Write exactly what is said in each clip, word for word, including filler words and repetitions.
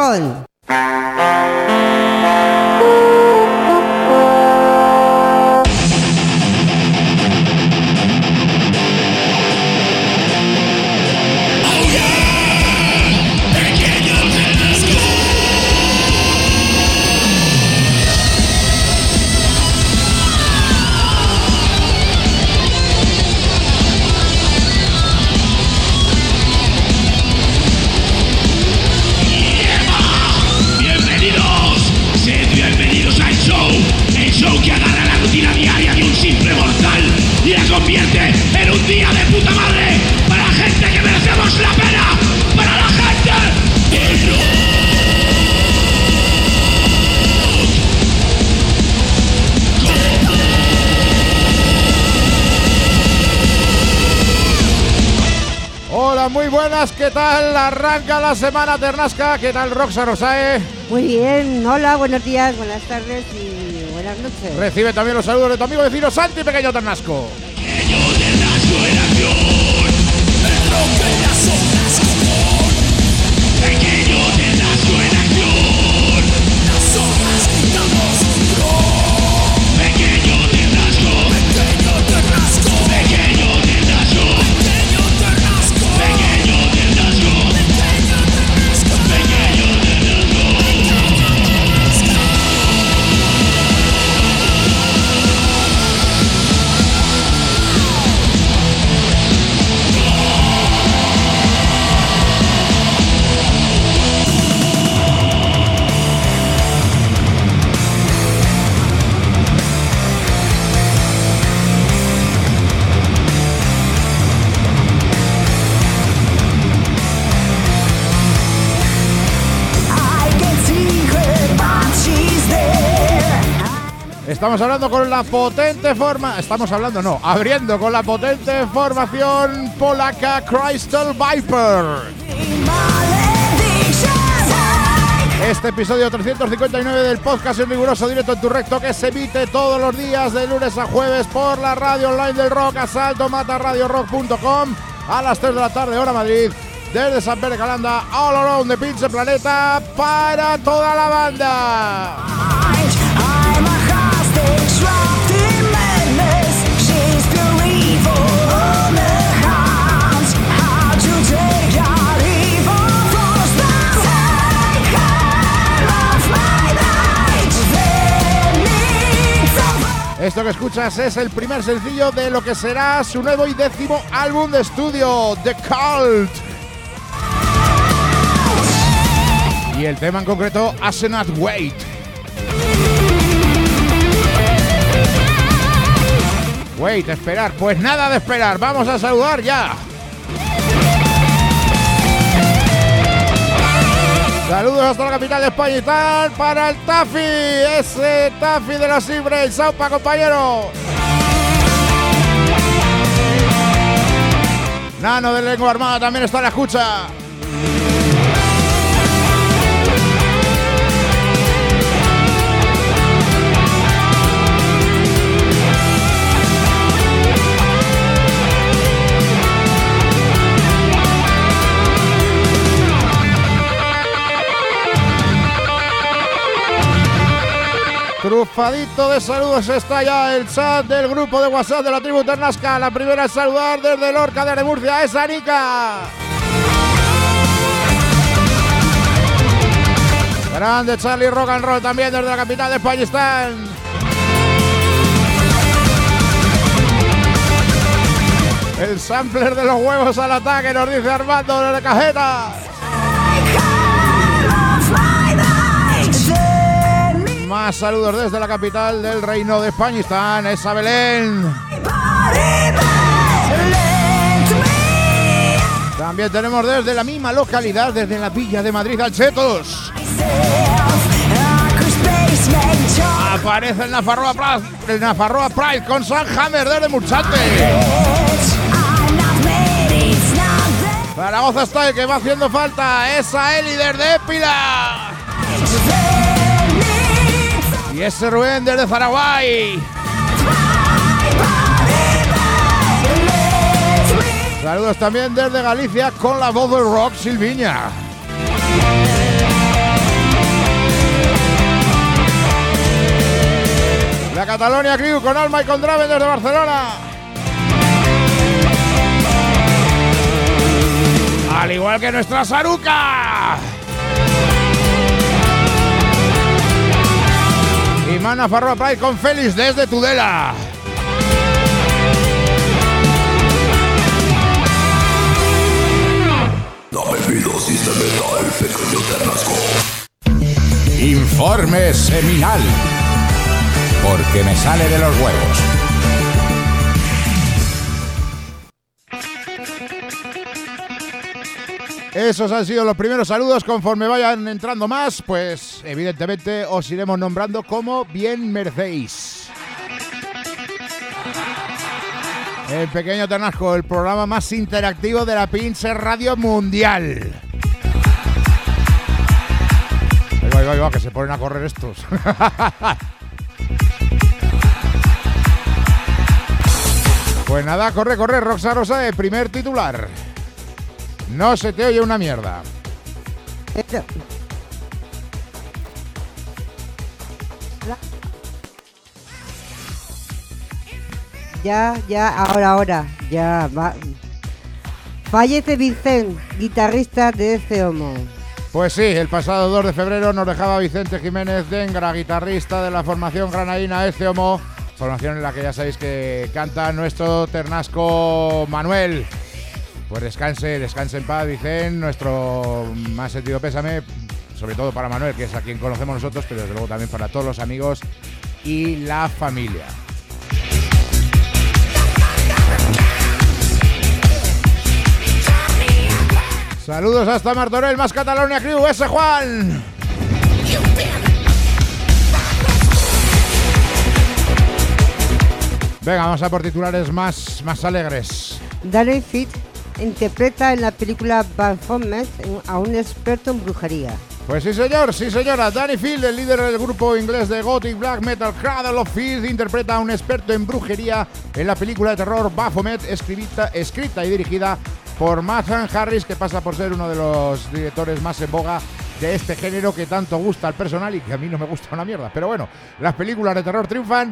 Dragón. Convierte en un día de puta madre para la gente que merecemos la pena, para la gente del rock. Hola, muy buenas, ¿qué tal? Arranca la semana Ternasca, ¿qué tal Roxa Rosae? Muy bien, hola, buenos días, buenas tardes y buenas noches. Recibe también los saludos de tu amigo vecino Santi Pequeño Ternasco. Pequeño Ternasco en acción, el rock en las ondas común. Pequeño Ternasco en acción, las ondas gritamos rock. Pequeño Ternasco, pequeño Ternasco, pequeño Ternasco, pequeño Ternasco, pequeño Ternasco, pequeño Ternasco, pequeño Estamos hablando con la potente forma... Estamos hablando, no, abriendo con la potente formación polaca Crystal Viper. Este episodio trescientos cincuenta y nueve del podcast en riguroso directo en tu recto que se emite todos los días de lunes a jueves por la radio online del rock, asalto mata radio rock punto com, a las tres de la tarde, hora Madrid, desde San Pere Calanda, all around the pinche planeta, para toda la banda. Esto que escuchas es el primer sencillo de lo que será su nuevo y décimo álbum de estudio, The Cult. Y el tema en concreto, Astronaut Wait. Wait, esperar. Pues nada de esperar, vamos a saludar ya. Saludos hasta la capital de España y tal para el Tafi, ese Tafi de los Ibres. ¡Saupa, compañero! Nano de Lengua Armada también está en la escucha. Trufadito de saludos está ya el chat del grupo de WhatsApp de la tribu Ternasca. La primera es saludar desde Lorca de Murcia, es Anika. Grande Charlie Rock and Roll también desde la capital de Pakistán. El sampler de los huevos al ataque, nos dice Armando de la cajeta. Más saludos desde la capital del Reino de Españistán, esa Belén. También tenemos desde la misma localidad, desde la Villa de Madrid, Alchetos. Aparece el Nafarroa Pride, el Nafarroa Pride con San Hammer desde Murchante. Zaragoza Style, que va haciendo falta, esa Eli desde Épila. Y ese Rubén desde Zaraguay. Saludos también desde Galicia con la voz del rock, Silviña. La Catalonia Crew con Alma y con Draven desde Barcelona. Al igual que nuestra Saruca. Y Mana Farroa Pride con Félix desde Tudela. Dame mi dosis de metal, pequeño Ternasco. Informe seminal. Porque me sale de los huevos. Esos han sido los primeros saludos. Conforme vayan entrando más, pues evidentemente os iremos nombrando como bien merecéis. El Pequeño Ternasco, el programa más interactivo de la pinche radio mundial. Ahí va, ahí va, ahí va, que se ponen a correr estos. Pues nada, corre, corre, Roxa Rosa, de primer titular. No se te oye una mierda. Ya, ya, ahora, ahora, ya va. Fallece Vicente, guitarrista de Ece Homo. Pues sí, el pasado dos de febrero nos dejaba Vicente Jiménez Dengra, guitarrista de la formación granadina Ece Homo, formación en la que ya sabéis que canta nuestro Ternasco Manuel. Pues descanse, descanse en paz, Vicente, nuestro más sentido pésame, sobre todo para Manuel, que es a quien conocemos nosotros, pero desde luego también para todos los amigos y la familia. Saludos hasta Martorell, más Catalonia Crew, ese Juan. Venga, vamos a por titulares más, más alegres. Danny Field interpreta en la película Baphomet a un experto en brujería. Pues sí señor, sí señora, Danny Field, el líder del grupo inglés de gothic black metal Cradle of Field, interpreta a un experto en brujería en la película de terror Baphomet, escrita, escrita y dirigida por Matthew Harris, que pasa por ser uno de los directores más en boga de este género que tanto gusta al personal y que a mí no me gusta una mierda. Pero bueno, las películas de terror triunfan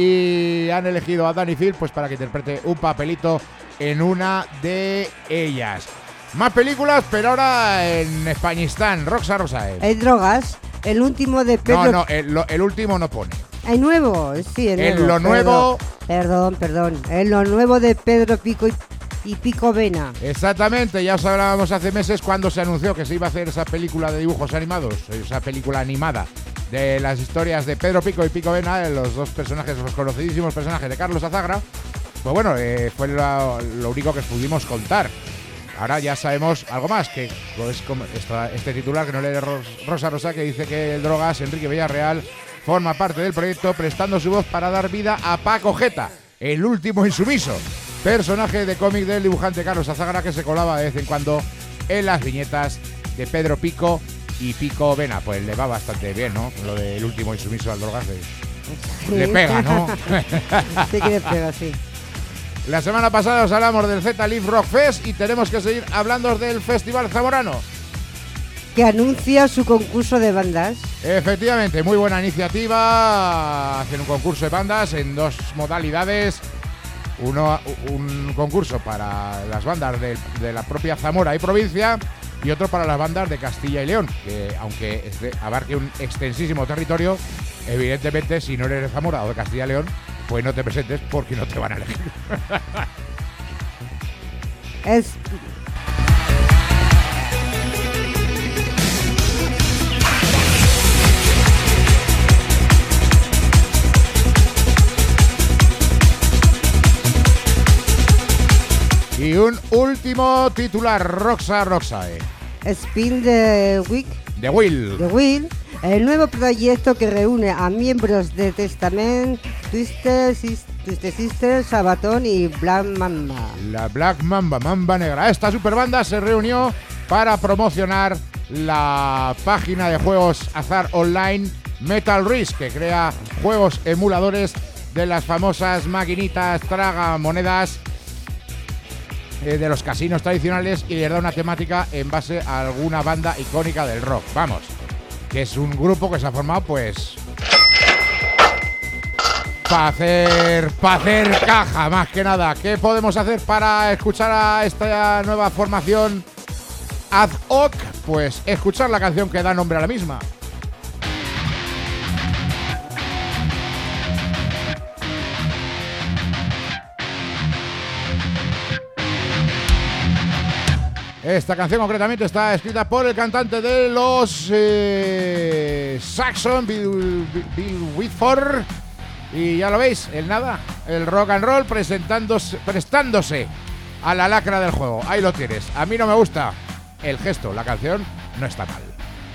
y han elegido a Danny Field pues para que interprete un papelito en una de ellas. Más películas, pero ahora en Españistán. Roxa Rosae. Hay drogas. El último de Pedro... No, no, el, lo, el último no pone. ¿Hay nuevo? Sí, el nuevo. En lo nuevo... Perdón, perdón. En lo nuevo de Pedro Pico y, y Pico Vena. Exactamente, ya os hablábamos hace meses cuando se anunció que se iba a hacer esa película de dibujos animados, esa película animada de las historias de Pedro Pico y Pico Vena, los dos personajes, los conocidísimos personajes de Carlos Azagra. Pues bueno, eh, fue lo, lo único que pudimos contar. Ahora ya sabemos algo más, que pues, como esta, este titular que no lee Ros, Rosa Rosa, que dice que el Drogas, Enrique Villarreal, forma parte del proyecto prestando su voz para dar vida a Paco Jeta, el último insumiso, personaje de cómic del dibujante Carlos Azagra que se colaba de vez en cuando en las viñetas de Pedro Pico y Pico Vena. Pues le va bastante bien, ¿no? Lo del último insumiso al Drogas. Sí. Le pega, ¿no? Sí que le pega, sí. La semana pasada os hablamos del Z-Live Rock Fest y tenemos que seguir hablando del Festival Zamorano, que anuncia su concurso de bandas. Efectivamente, muy buena iniciativa. Hacen un concurso de bandas en dos modalidades. Uno, un concurso para las bandas de, de la propia Zamora y provincia, y otro para las bandas de Castilla y León, que aunque abarque un extensísimo territorio, evidentemente si no eres de Zamora o de Castilla y León, pues no te presentes porque no te van a elegir. Es... Y un último titular, Roxa Roxae. Spin the Week. The Will. The Will. El nuevo proyecto que reúne a miembros de Testament, Twisted, Twisted Sister, Sabaton y Black Mamba. La Black Mamba, Mamba Negra. Esta superbanda se reunió para promocionar la página de juegos azar online Metal Risk, que crea juegos emuladores de las famosas maquinitas tragamonedas eh, de los casinos tradicionales, y les da una temática en base a alguna banda icónica del rock. Vamos, que es un grupo que se ha formado pues Para hacer, pa hacer caja, más que nada. ¿Qué podemos hacer para escuchar a esta nueva formación ad hoc? Pues escuchar la canción que da nombre a la misma. Esta canción concretamente está escrita por el cantante de los eh, Saxon, Bill, Bill Whitford. Y ya lo veis, el nada, el rock and roll presentándose, prestándose a la lacra del juego. Ahí lo tienes. A mí no me gusta el gesto, la canción no está mal.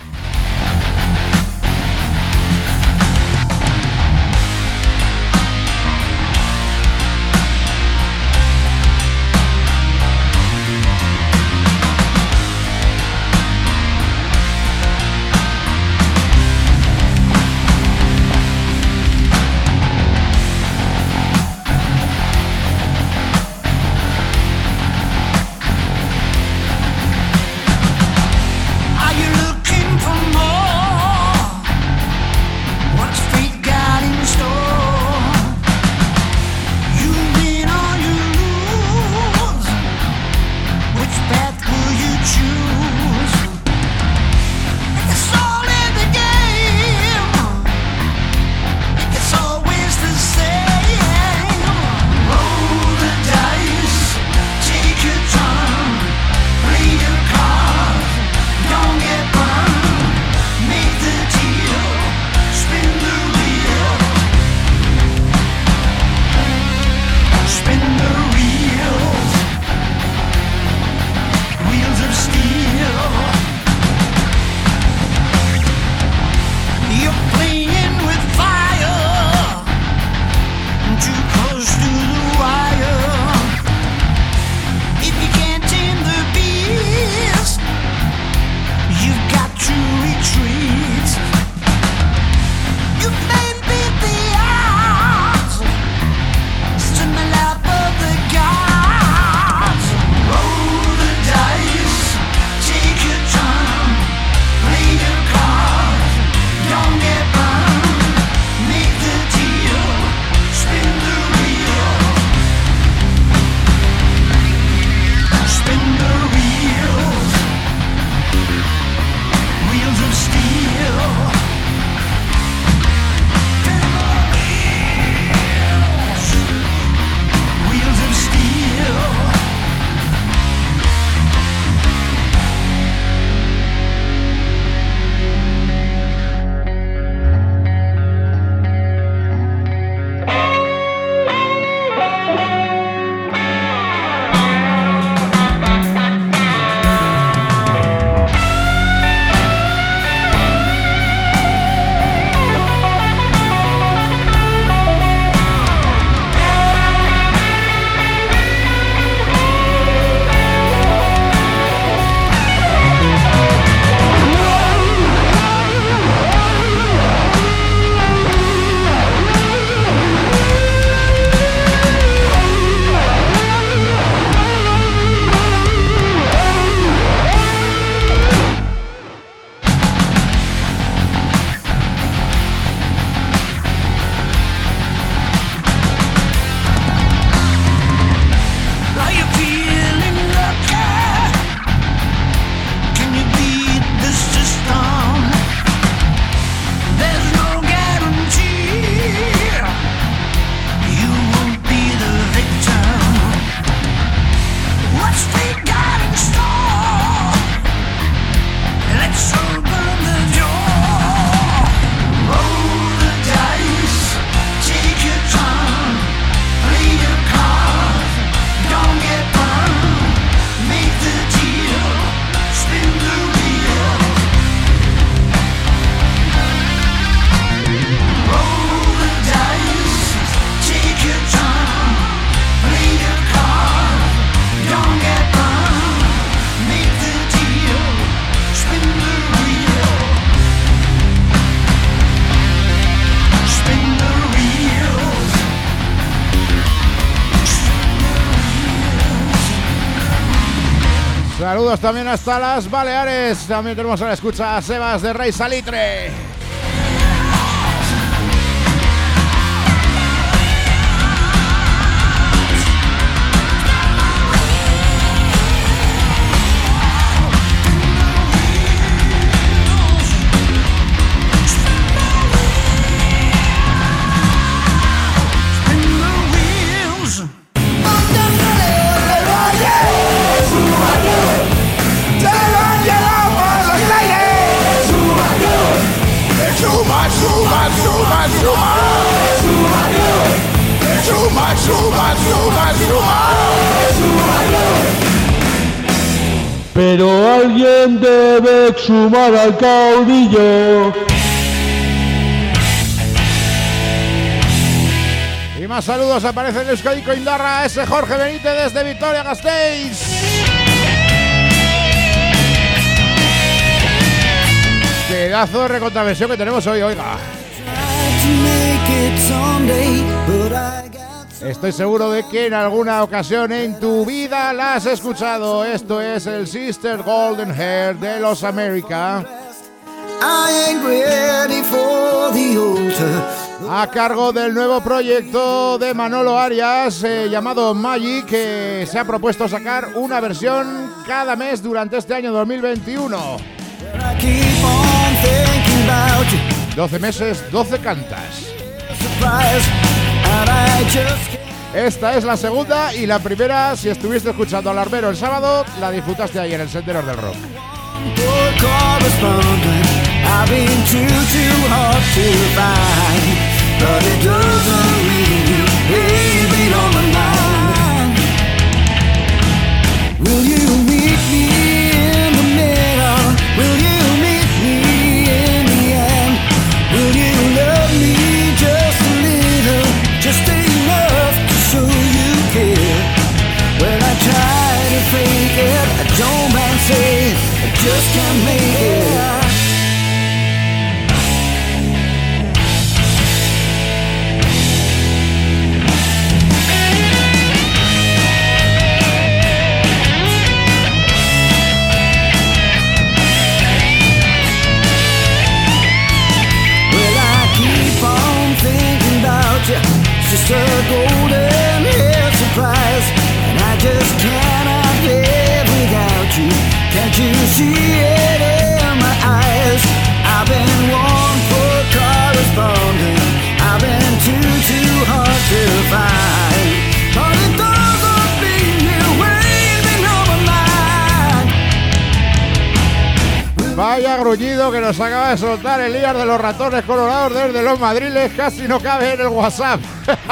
Saludos también hasta las Baleares. También tenemos a la escucha a Sebas de Rey Salitre. suma, suma. Pero alguien debe exhumar al caudillo. Y más saludos, aparece en Euskadi Coindarra, ese Jorge Benítez desde Vitoria-Gasteiz. Pedazo de recontraversión que tenemos hoy, oiga. Estoy seguro de que en alguna ocasión en tu vida la has escuchado. Esto es el Sister Golden Hair de los America, a cargo del nuevo proyecto de Manolo Arias eh, llamado Magic, que se ha propuesto sacar una versión cada mes durante este año dos mil veintiuno. doce meses, doce cantas. Esta es la segunda y la primera, si estuviste escuchando al Arbero el sábado, la disfrutaste ahí en el Senderos del Rock. Just enough to show you care. When I try to fake it, I don't mind saying I just can't make it. Well, I keep on thinking about you. Just a golden hair surprise, and I just cannot live without you. Can't you see it in my eyes? I've been one for corresponding. I've been too, too hard to find. But it doesn't mean you're waiting on my mind. Vaya grullido que nos acaba de soltar el líder de los ratones colorados desde los Madriles, casi no cabe en el WhatsApp.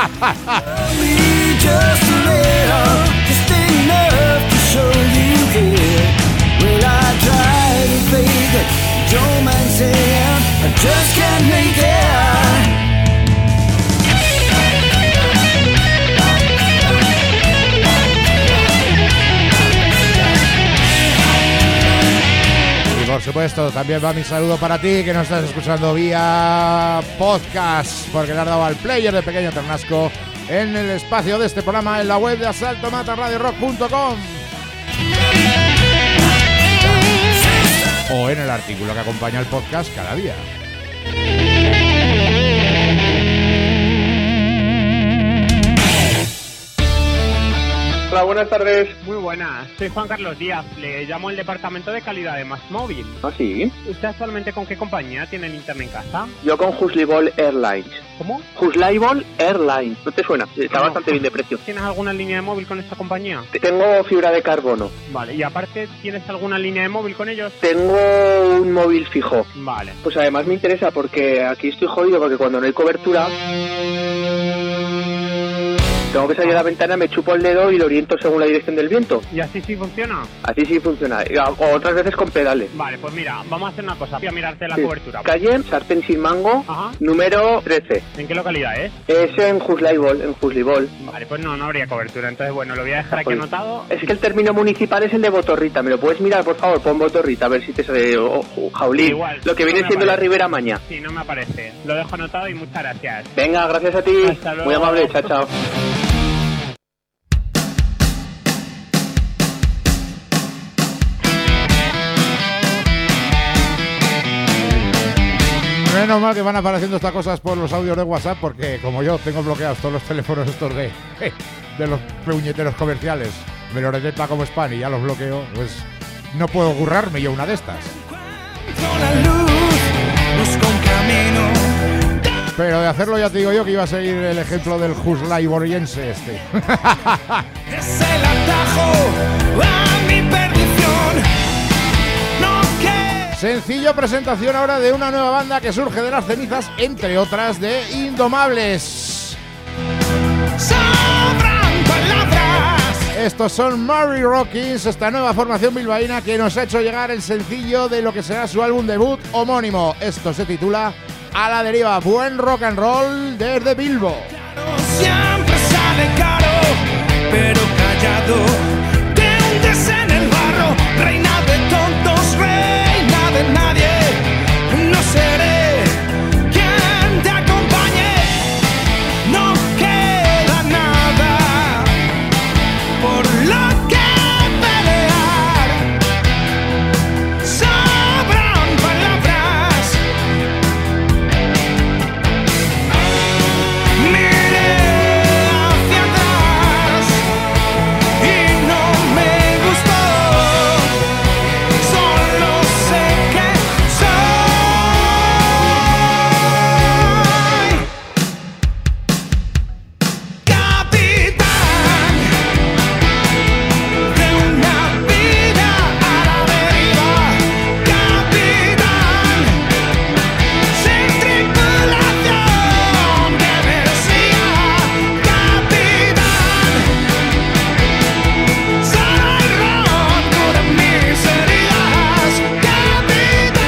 Por supuesto, también va mi saludo para ti que nos estás escuchando vía podcast, porque le has dado al player de Pequeño Ternasco en el espacio de este programa en la web de asalto mata radio rock punto com o en el artículo que acompaña el podcast cada día. Hola, buenas tardes. Muy buenas, soy Juan Carlos Díaz, le llamo al departamento de calidad de MásMóvil. ¿Ah, sí? ¿Usted actualmente con qué compañía tiene el internet en casa? Yo con Huslibol Airlines. ¿Cómo? Huslibol Airlines, ¿no te suena? Está no. bastante bien de precio. ¿Tienes alguna línea de móvil con esta compañía? Tengo fibra de carbono. Vale, y aparte, ¿tienes alguna línea de móvil con ellos? Tengo un móvil fijo. Vale. Pues además me interesa porque aquí estoy jodido porque cuando no hay cobertura tengo que salir a la ventana, me chupo el dedo y lo oriento según la dirección del viento. ¿Y así sí funciona? Así sí funciona, o otras veces con pedales. Vale, pues mira, vamos a hacer una cosa, voy a mirarte la sí. cobertura. Calle Sartén Sin Mango, ajá, número trece. ¿En qué localidad es? Es en Huslibol, en Huslibol. Vale, pues no, no habría cobertura, entonces bueno, lo voy a dejar aquí pues, anotado. Es que el término municipal es el de Botorrita, ¿me lo puedes mirar, por favor? Pon Botorrita, a ver si te sale, o oh, Jaulín, igual, lo que viene no siendo aparece. La Ribera Maña. Sí, no me aparece, lo dejo anotado y muchas gracias. Venga, gracias a ti, muy amable, chao, chao. Menos mal que van apareciendo estas cosas por los audios de WhatsApp, porque como yo tengo bloqueados todos los teléfonos estos de, de los puñeteros comerciales, me los detecta como spam y ya los bloqueo, pues no puedo currarme yo una de estas. Pero de hacerlo ya te digo yo que iba a seguir el ejemplo del Husliboriense este. Es el atajo a mi perdición. Sencillo presentación ahora de una nueva banda que surge de las cenizas, entre otras de Indomables. Sobran Estos son Mary Rockins, esta nueva formación bilbaína que nos ha hecho llegar el sencillo de lo que será su álbum debut homónimo. Esto se titula A la deriva. Buen rock and roll desde Bilbo. Siempre sale caro, pero callado te hundes en el barro. Reina de tontos, reina de nadie. No seré quien te acompañe. No queda nada por lo que pelear. Sobran palabras. Miré hacia atrás y no me gustó. Solo sé que soy capitán de una vida a la deriva. Capitán sin tripulación que me siga. Capitán, solo el ron cura mis heridas. Capitán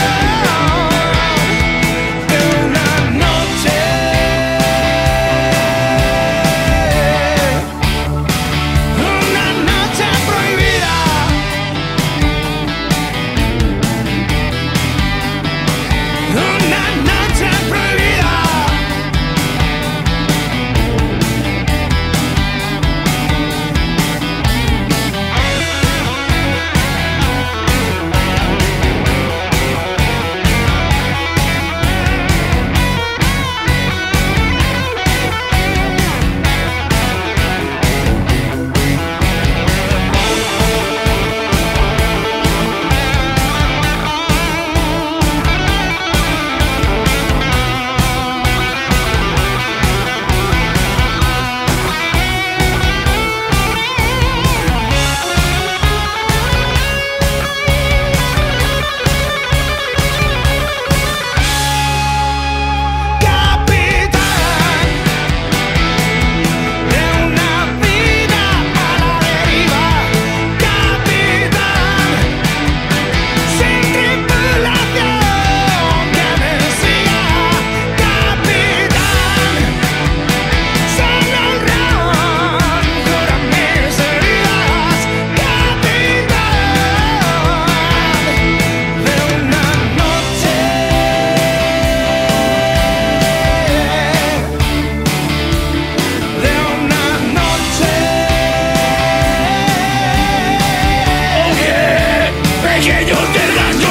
de una noche, una noche prohibida. Una noche prohibida. Capitán de una vida a la deriva. Capitán sin tripulación que me siga. Capitán, solo el ron cura mis heridas. Capitán de una noche, de una noche. Oye, pequeños del rasgo.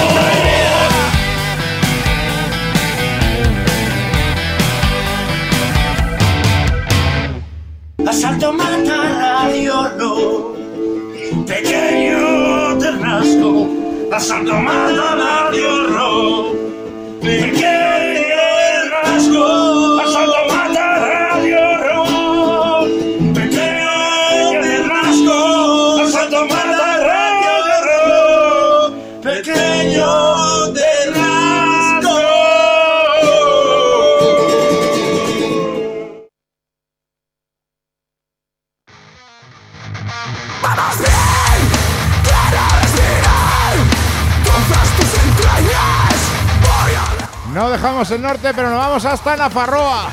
Asalto mata radio no. Pequeño de rasgo. Asalto mata radio no. Pequeño de rasgo. Asalto mata radio no. Pequeño de rasgo. Asalto mata radio no. Pequeño de rasgo. No dejamos el norte, pero nos vamos hasta Nafarroa.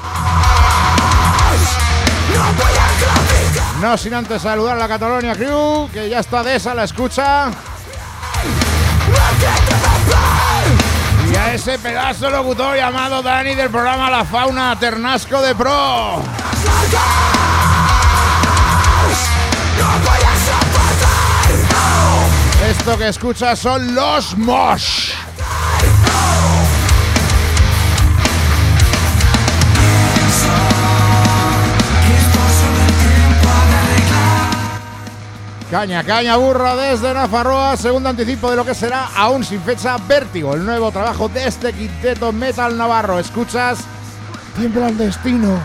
No sin antes saludar a la Catalonia Crew, que ya está de esa la escucha. Y a ese pedazo locutor llamado Dani del programa La Fauna Ternasco de Pro. Esto que escuchas son los Mosh. Caña, caña burra desde Nafarroa, segundo anticipo de lo que será, aún sin fecha, Vértigo, el nuevo trabajo de este quinteto metal navarro. Escuchas, tiembla el destino.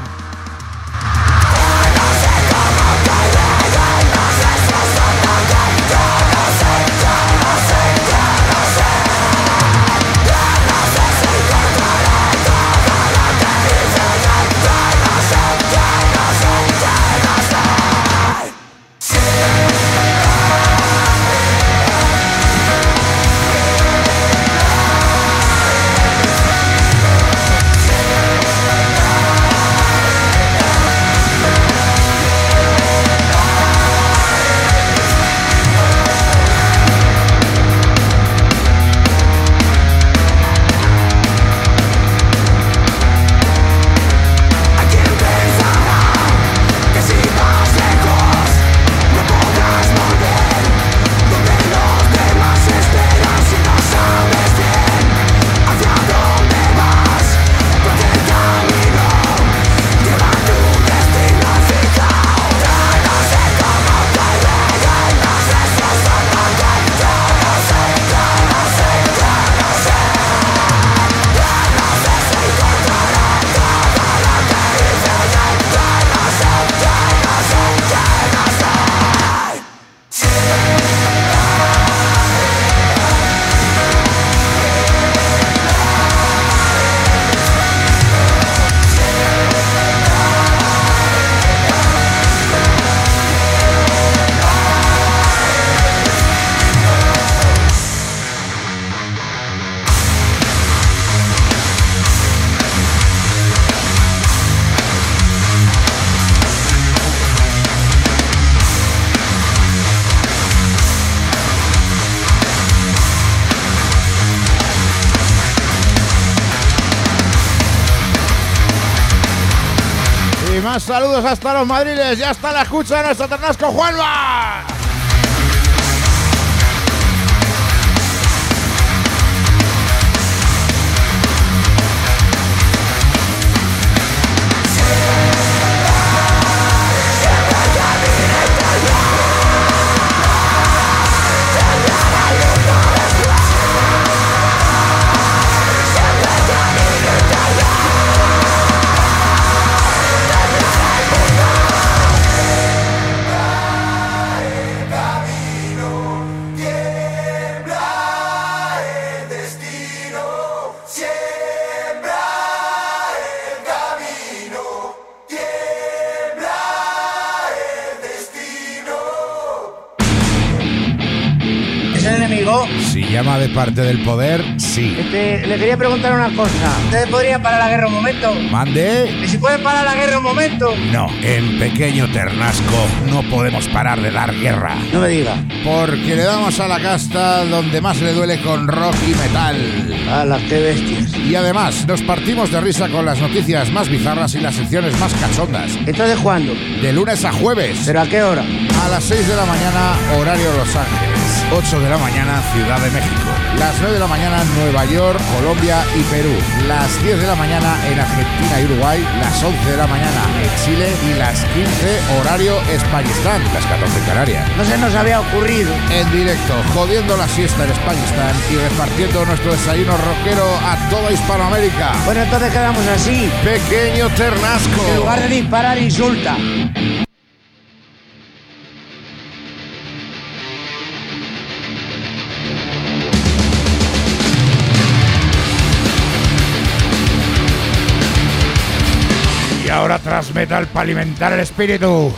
Más saludos hasta los madriles. Ya está la escucha de nuestro Ternasco Juanma. Si llama de parte del poder, sí. Este, le quería preguntar una cosa. ¿Ustedes podrían parar la guerra un momento? Mande. ¿Y si pueden parar la guerra un momento? No, en Pequeño Ternasco no podemos parar de dar guerra. No me diga. Porque le damos a la casta donde más le duele con rock y metal. ¡Hala, qué bestias! Y además, nos partimos de risa con las noticias más bizarras y las secciones más cachondas. ¿Entonces cuándo? De lunes a jueves. ¿Pero a qué hora? A las seis de la mañana, horario Los Ángeles. ocho de la mañana, Ciudad de México. Las nueve de la mañana, Nueva York, Colombia y Perú. Las diez de la mañana en Argentina y Uruguay. Las once de la mañana en Chile. Y las quince, horario Españistán. Las catorce en Canarias. No se nos había ocurrido. En directo, jodiendo la siesta en Españistán y repartiendo nuestro desayuno rockero a toda Hispanoamérica. Bueno, entonces quedamos así. Pequeño Ternasco. En lugar de disparar, insulta. Y ahora tras metal para alimentar el espíritu.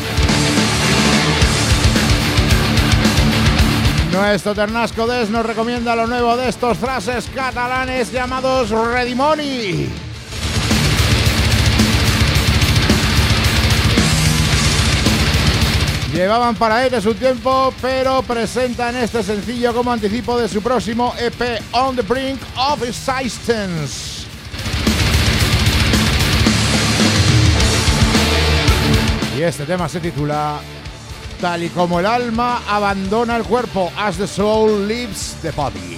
Nuestro Ternasco Des nos recomienda lo nuevo de estos frases catalanes llamados Redimoni. Llevaban para ellos un tiempo, pero presentan este sencillo como anticipo de su próximo E P On the Brink of Existence. Y este tema se titula Tal y como el alma abandona el cuerpo, As the Soul Leaves the Body.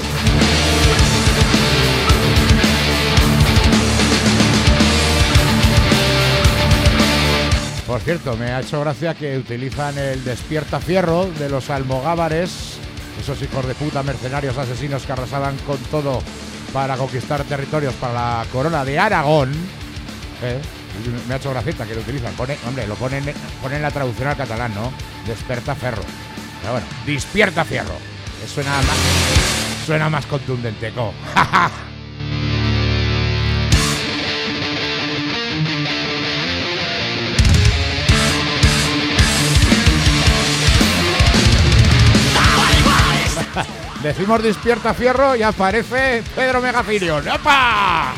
Por cierto, me ha hecho gracia que utilizan el despierta fierro de los almogávares, esos hijos de puta mercenarios asesinos que arrasaban con todo para conquistar territorios para la corona de Aragón. ¿Eh? Me ha hecho gracieta que lo utilizan. Pone, hombre, lo ponen, ponen la traducción al catalán, ¿no? Desperta ferro. Pero bueno, despierta fierro. Que suena más, suena más contundente. ¿Cómo? Decimos despierta fierro y aparece Pedro Megafirion. ¡Opa!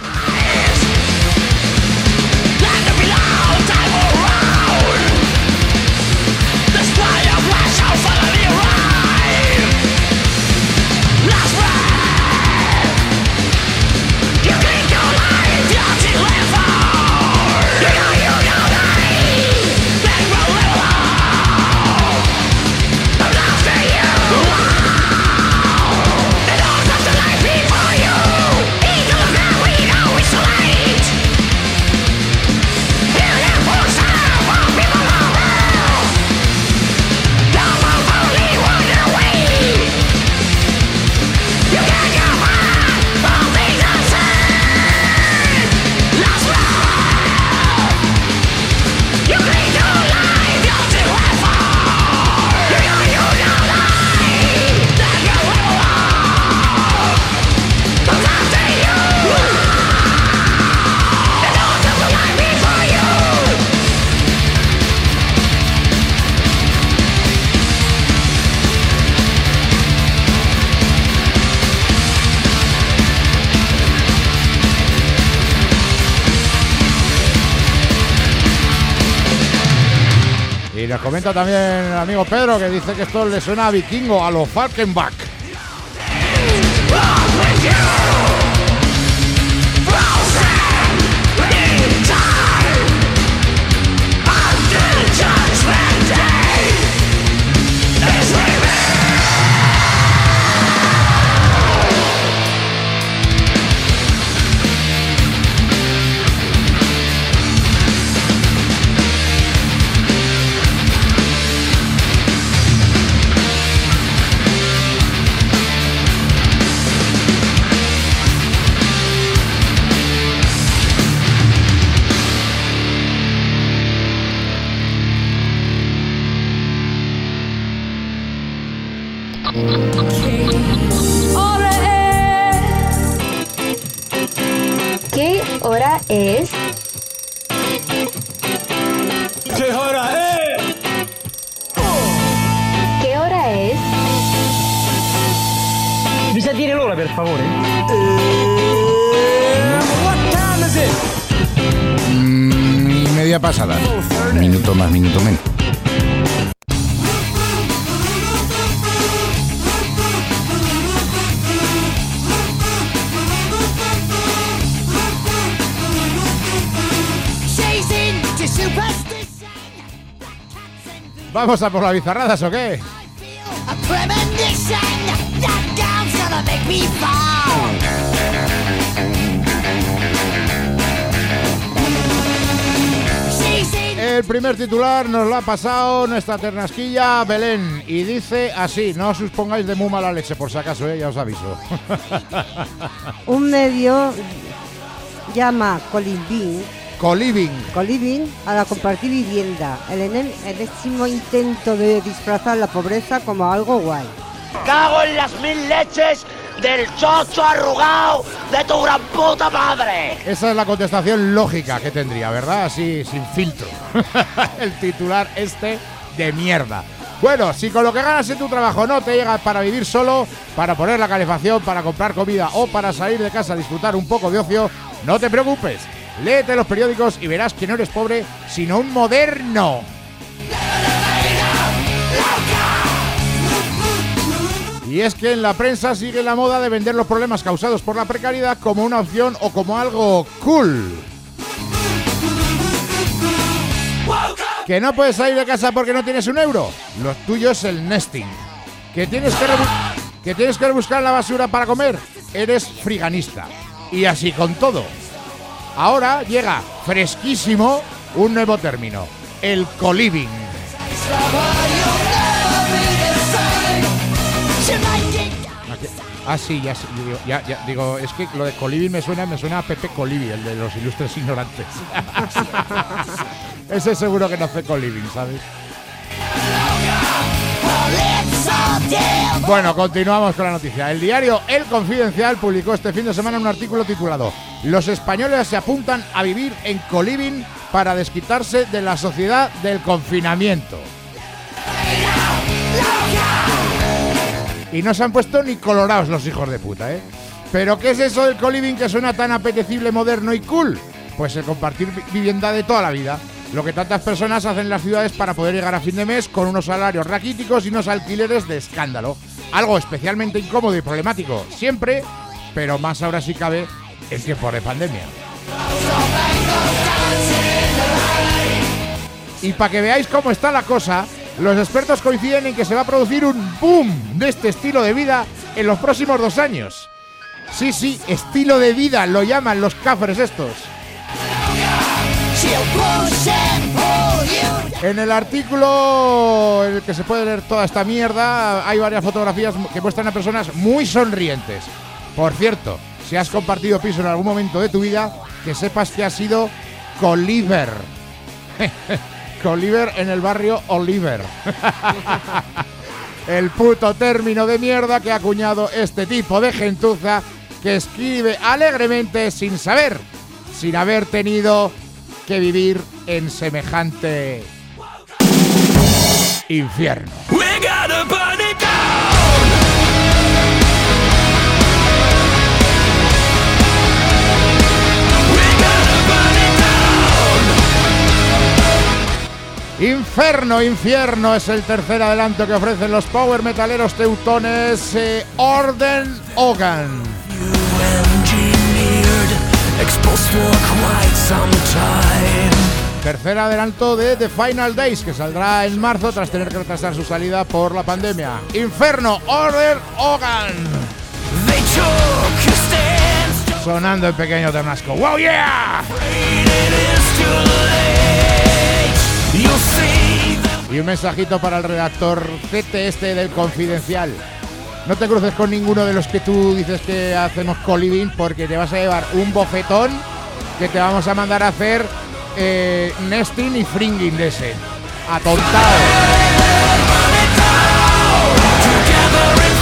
Y nos comenta también el amigo Pedro que dice que esto le suena a vikingo, a los Falkenbach. ¿Qué hora es? ¿Qué hora es? ¿Qué hora es? Mi sa dire l'ora, per favore? Mm, media pasada. Minuto más, minuto menos. ¿Vamos a por las bizarradas o qué? El primer titular nos lo ha pasado nuestra ternasquilla Belén y dice así, no os pongáis de muy mala leche por si acaso, ¿eh? Ya os aviso. Un medio llama Coliving Coliving Coliving a la compartir vivienda, el enésimo intento de disfrazar la pobreza como algo guay. ¡Cago en las mil leches del chocho arrugado de tu gran puta madre! Esa es la contestación lógica que tendría, ¿verdad? Así, sin filtro. El titular este de mierda. Bueno, si con lo que ganas en tu trabajo no te llega para vivir solo, para poner la calefacción, para comprar comida o para salir de casa a disfrutar un poco de ocio, no te preocupes. Léete los periódicos y verás que no eres pobre, sino un moderno. Y es que en la prensa sigue la moda de vender los problemas causados por la precariedad como una opción o como algo cool. ¿Que no puedes salir de casa porque no tienes un euro? Lo tuyo es el nesting. ¿Que tienes que, rebu- que tienes que rebuscar la basura para comer? Eres friganista. Y así con todo. Ahora llega fresquísimo un nuevo término, el coliving. Ah, sí, ya, digo, ya, ya digo, es que lo de coliving me suena, me suena a Pepe Colivi, el de los ilustres ignorantes. Ese seguro que no hace coliving, ¿sabes? Bueno, continuamos con la noticia. El diario El Confidencial publicó este fin de semana un artículo titulado "Los españoles se apuntan a vivir en coliving para desquitarse de la sociedad del confinamiento". Y no se han puesto ni colorados los hijos de puta, ¿eh? ¿Pero qué es eso del coliving que suena tan apetecible, moderno y cool? Pues el compartir vivienda de toda la vida. Lo que tantas personas hacen en las ciudades para poder llegar a fin de mes con unos salarios raquíticos y unos alquileres de escándalo. Algo especialmente incómodo y problemático, siempre, pero más ahora si cabe, en tiempos de pandemia. Y para que veáis cómo está la cosa, los expertos coinciden en que se va a producir un boom de este estilo de vida en los próximos dos años. Sí, sí, estilo de vida lo llaman los cafres estos. En el artículo en el que se puede leer toda esta mierda hay varias fotografías que muestran a personas muy sonrientes. Por cierto, si has compartido piso en algún momento de tu vida, que sepas que has sido coliver. Coliver en el barrio Oliver. El puto término de mierda que ha acuñado este tipo de gentuza que escribe alegremente sin saber, sin haber tenido que vivir en semejante infierno. Inferno, infierno es el tercer adelanto que ofrecen los power metaleros teutones eh, Orden Ogan. Tercer adelanto de The Final Days, que saldrá en marzo tras tener que retrasar su salida por la pandemia. Inferno, Orden Ogan. Sonando en pequeño ternasco. ¡Wow, yeah! Y un mensajito para el redactor C T este del Confidencial. No te cruces con ninguno de los que tú dices que hacemos coliving, porque te vas a llevar un bofetón que te vamos a mandar a hacer eh, nesting y fringing de ese. Atontado.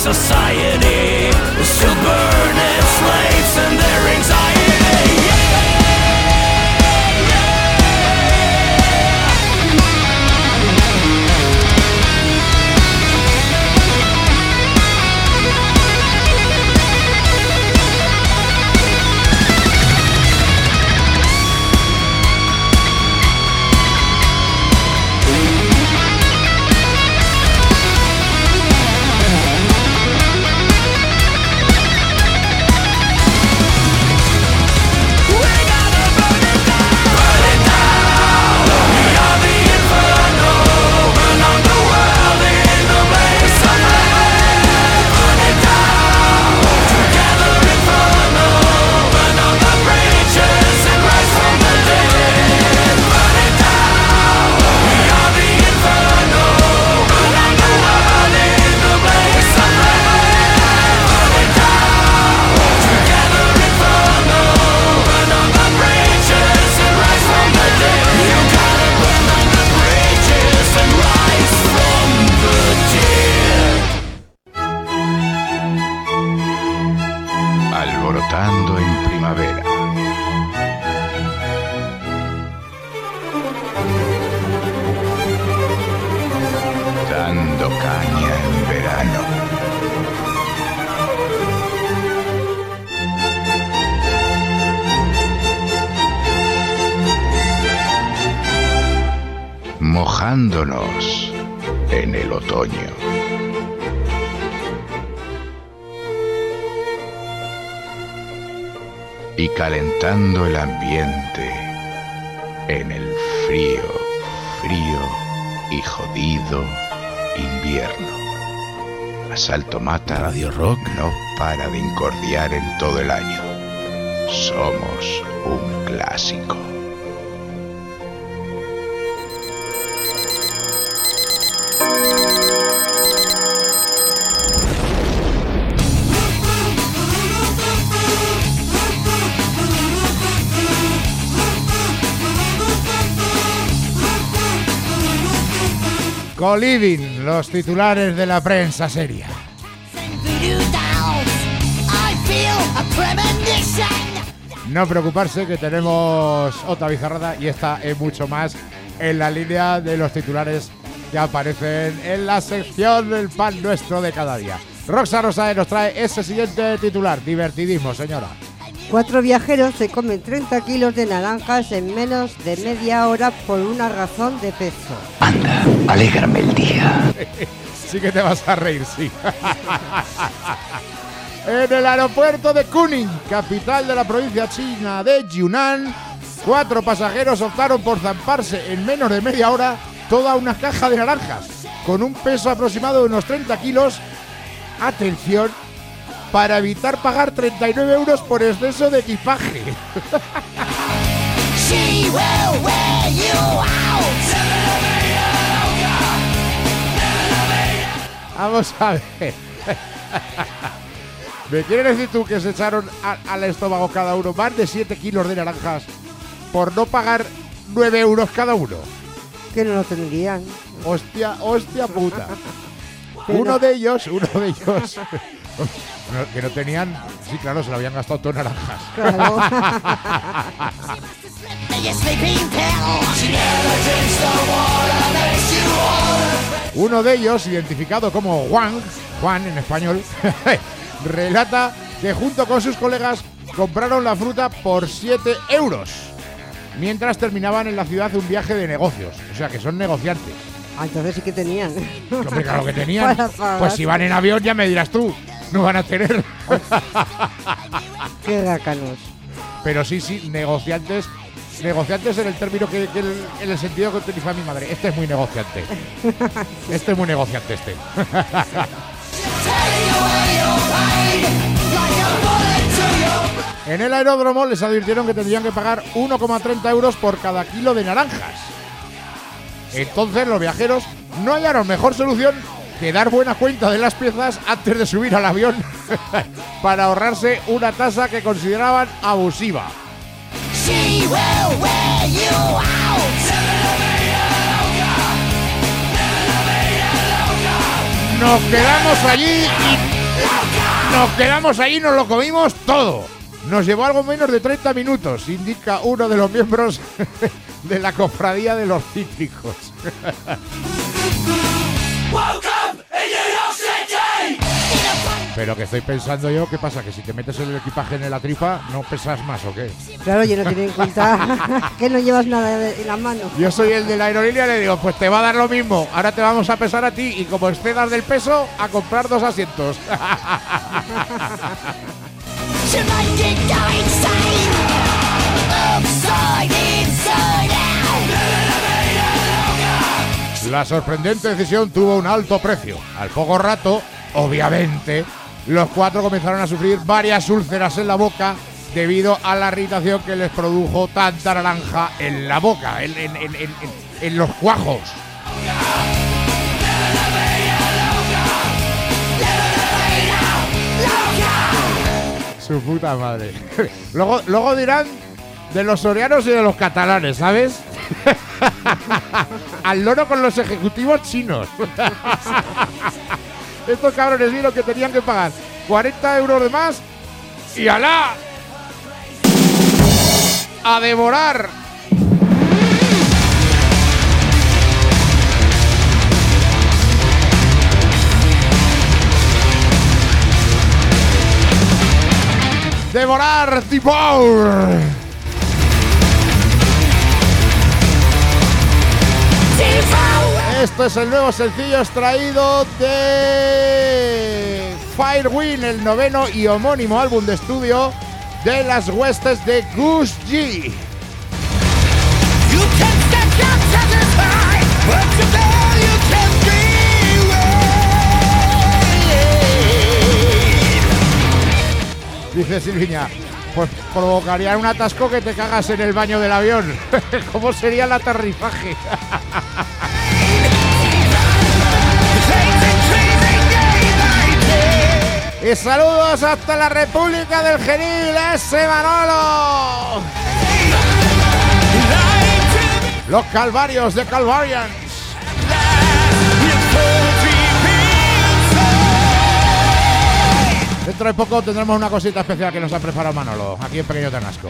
society will still burn its slaves and their anxiety. Alborotando en primavera. Dando caña en verano. Mojándonos en el otoño. Y calentando el ambiente en el frío, frío y jodido invierno. Asalto Mata Radio Rock no para de incordiar en todo el año. Somos un clásico. Coliving, los titulares de la prensa seria. No preocuparse que tenemos otra bizarrada y esta es mucho más en la línea de los titulares que aparecen en la sección del pan nuestro de cada día. Roxa Rosae nos trae ese siguiente titular. Divertidismo, señora. Cuatro viajeros se comen treinta kilos de naranjas en menos de media hora por una razón de peso. Anda, alégrame el día. Sí que te vas a reír, sí. En el aeropuerto de Kunming, capital de la provincia china de Yunnan, cuatro pasajeros optaron por zamparse en menos de media hora toda una caja de naranjas, con un peso aproximado de unos treinta kilos. Atención, para evitar pagar treinta y nueve euros por exceso de equipaje. Vamos a ver. ¿Me quieres decir tú que se echaron a, al estómago cada uno más de siete kilos de naranjas por no pagar nueve euros cada uno? Que no lo tendrían. Hostia, hostia puta. Uno de ellos, uno de ellos... No, que no tenían... Sí, claro, se lo habían gastado todo en naranjas. Claro. Uno de ellos, identificado como Juan, Juan en español, relata que junto con sus colegas compraron la fruta por siete euros, mientras terminaban en la ciudad un viaje de negocios. O sea, que son negociantes. Ah, entonces sí que tenían. Hombre, claro que tenían. Pues si van en avión ya me dirás tú. No van a tener. Qué rácanos. Pero sí, sí, negociantes. Negociantes en el término que, que el, en el sentido que utiliza mi madre. Este es muy negociante. Este es muy negociante este. En el aeródromo les advirtieron que tendrían que pagar uno coma treinta euros por cada kilo de naranjas. Entonces los viajeros no hallaron mejor solución que dar buena cuenta de las piezas antes de subir al avión para ahorrarse una tasa que consideraban abusiva. Nos quedamos allí y Nos quedamos ahí y nos lo comimos todo. Nos llevó algo menos de treinta minutos, indica uno de los miembros de la cofradía de los cítricos. Pero que estoy pensando yo, ¿qué pasa? Que si te metes el equipaje en la tripa, ¿no pesas más o qué? Claro, yo no quiero en cuenta que no llevas nada en la mano. Yo soy el de la aerolínea y le digo, pues te va a dar lo mismo. Ahora te vamos a pesar a ti y como excedas del peso, a comprar dos asientos. La sorprendente decisión tuvo un alto precio. Al poco rato, obviamente, los cuatro comenzaron a sufrir varias úlceras en la boca debido a la irritación que les produjo tanta naranja en la boca, en, en, en, en, en los cuajos. Su puta madre. Luego, luego dirán de los sorianos y de los catalanes, ¿sabes? Al loro con los ejecutivos chinos. Estos cabrones vieron que tenían que pagar cuarenta euros de más y alá a devorar. Devorar Devour. Esto es el nuevo sencillo extraído de Firewind, el noveno y homónimo álbum de estudio de las huestes de Gus G. Dice Silviña, pues provocaría un atasco que te cagas en el baño del avión. ¿Cómo sería el aterrizaje? Y saludos hasta la República del Genil, ese Manolo. Los Calvarios de Calvarians. Dentro de poco tendremos una cosita especial que nos ha preparado Manolo, aquí en Pequeño Ternasco.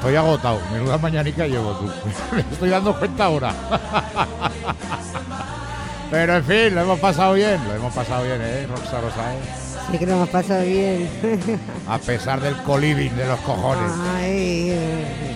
Estoy agotado. Menuda mañanica llevo, tú. Me estoy dando cuenta ahora. Pero en fin, lo hemos pasado bien. Lo hemos pasado bien, ¿eh, Roxa Rosa? ¿eh? Sí que lo hemos pasado bien. A pesar del coliving de los cojones. Ay, eh.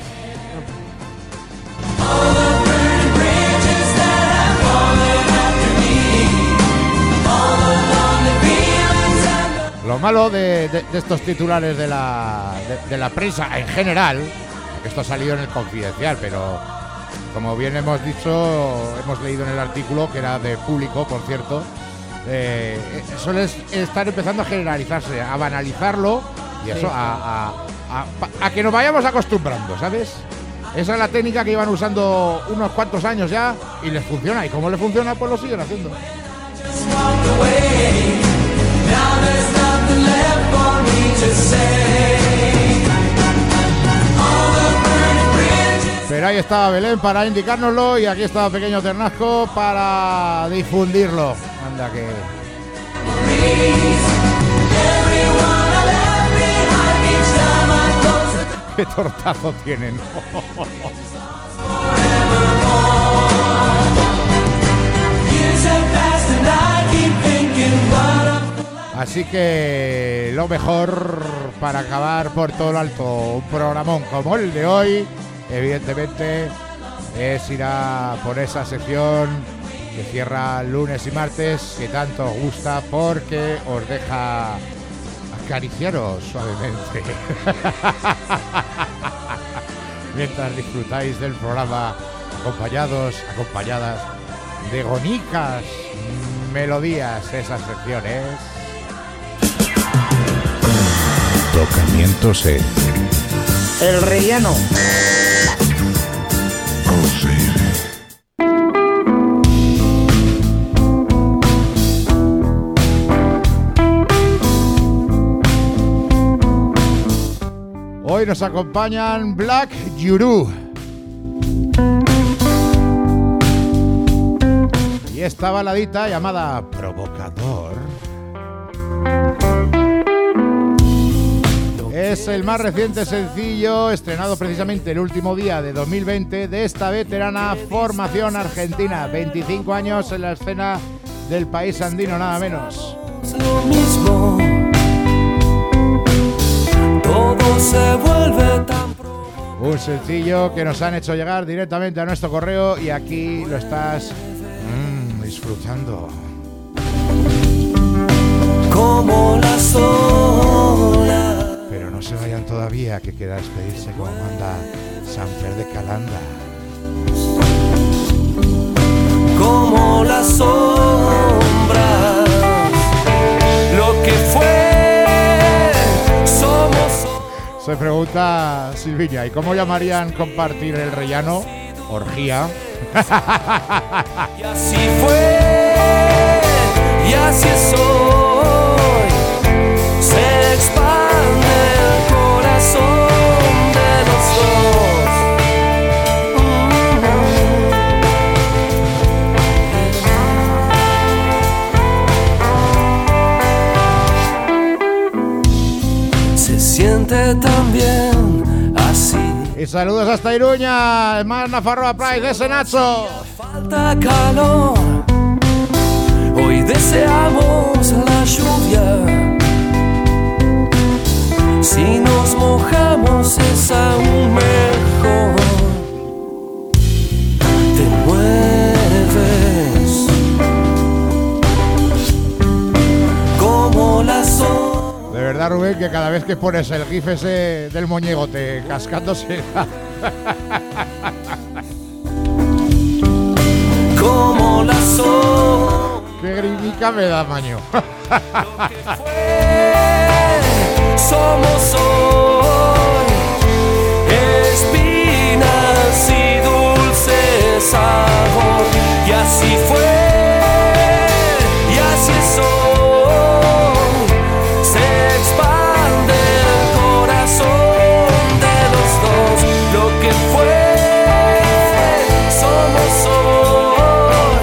Lo malo de, de, de estos titulares de la, de, de la prensa en general, porque esto ha salido en el Confidencial, pero como bien hemos dicho, hemos leído en el artículo, que era de Público, por cierto, eh, suele estar empezando a generalizarse, a banalizarlo y eso, a, a, a, a que nos vayamos acostumbrando, ¿sabes? Esa es la técnica que iban usando unos cuantos años ya y les funciona. Y como les funciona, pues lo siguen haciendo. Pero ahí estaba Belén para indicárnoslo y aquí estaba Pequeño Ternasco para difundirlo. Anda que... ¡Qué tortazo tienen! Así que lo mejor para acabar por todo lo alto un programón como el de hoy, evidentemente, es ir a por esa sección que cierra lunes y martes, que tanto os gusta porque os deja acariciaros suavemente mientras disfrutáis del programa, acompañados, acompañadas de bonicas melodías, esas secciones. Tocamientos en El Rellano. Hoy nos acompañan Black Yuru. Y esta baladita llamada Provocador es el más reciente sencillo estrenado precisamente el último día de dos mil veinte de esta veterana formación argentina. veinticinco años en la escena del país andino, nada menos. Lo mismo. Todo se vuelve tan... Un sencillo que nos han hecho llegar directamente a nuestro correo y aquí lo estás mmm, disfrutando. Como la sola. Pero no se vayan todavía, que queda despedirse como manda Sanfer de Calanda. Como la sombra. Lo que fue. Se pregunta Silviña, ¿y cómo llamarían compartir el rellano? Orgía. Y así fue, y así soy. Se expande el corazón de los dos. Se siente tan bien así. Y saludos hasta Iruña, el más Nafarroa Pride de ese Nacho. Falta calor, hoy deseamos la lluvia. Si nos mojamos es aún mejor. Te mueves como la sombra. De verdad, Rubén, que cada vez que pones el gif ese del moñegote cascándose como la sombra. Qué grimica me da, maño. Somos hoy espinas y dulce sabor. Y así fue, y así es hoy. Se expande el corazón de los dos. Lo que fue, somos hoy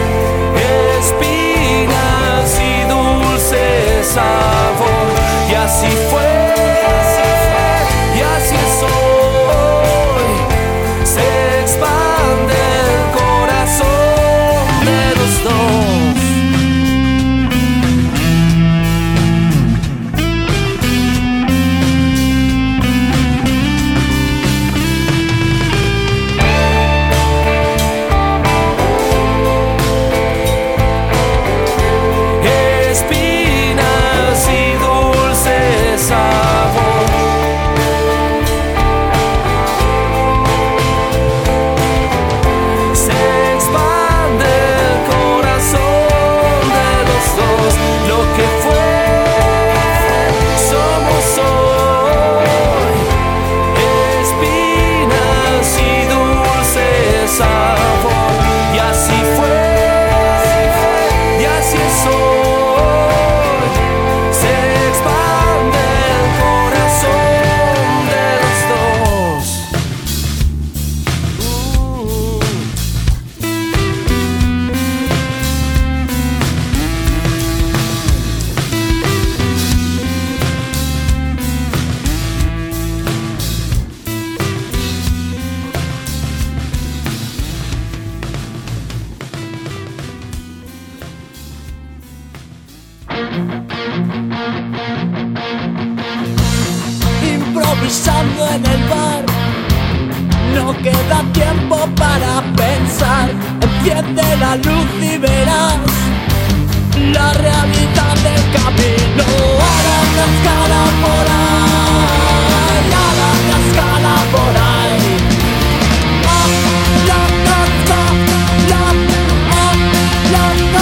espinas y dulce sabor. Y así fue, y así es hoy. en el bar. No queda tiempo para pensar. Enciende la luz y verás la realidad del camino. A la cascada por ahí, a la cascada por ahí. A la cascada, la, a la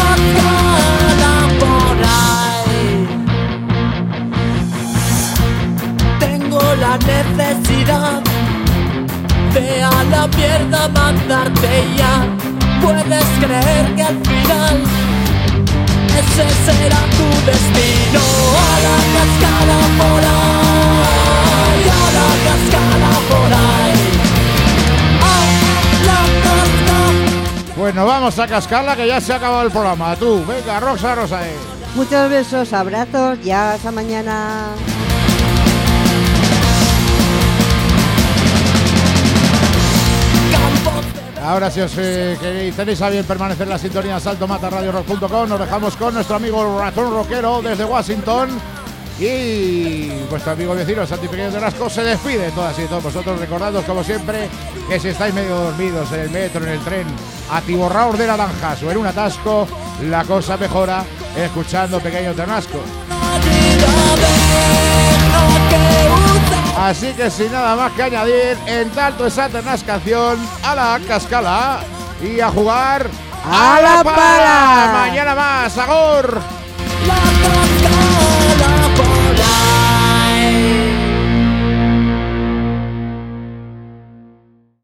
cascada por ahí. Tengo la necesidad de a la mierda mandarte ya. Puedes creer que al final ese será tu destino. A la cascada por ahí, a la cascada por ahí, a la cascada. Pues nos vamos a cascarla, que ya se ha acabado el programa. Tú, venga, Rosa, Rosa. Eh. Muchos besos, abrazos, ya hasta mañana. Ahora, si os eh, queréis, tenéis a bien permanecer en la sintonía de salto mata radio rock punto com, nos dejamos con nuestro amigo Ratón Rockero desde Washington. Y vuestro amigo vecino Santi Pequeño de Rasco se despide. Todas y todos vosotros, recordad como siempre que si estáis medio dormidos en el metro, en el tren, atiborraos de naranjas o en un atasco, la cosa mejora escuchando Pequeño Ternasco. Así que sin nada más que añadir, en tanto esa tenaz canción, a la cascala y a jugar a, a la pala. pala. Mañana más, ¡agur! La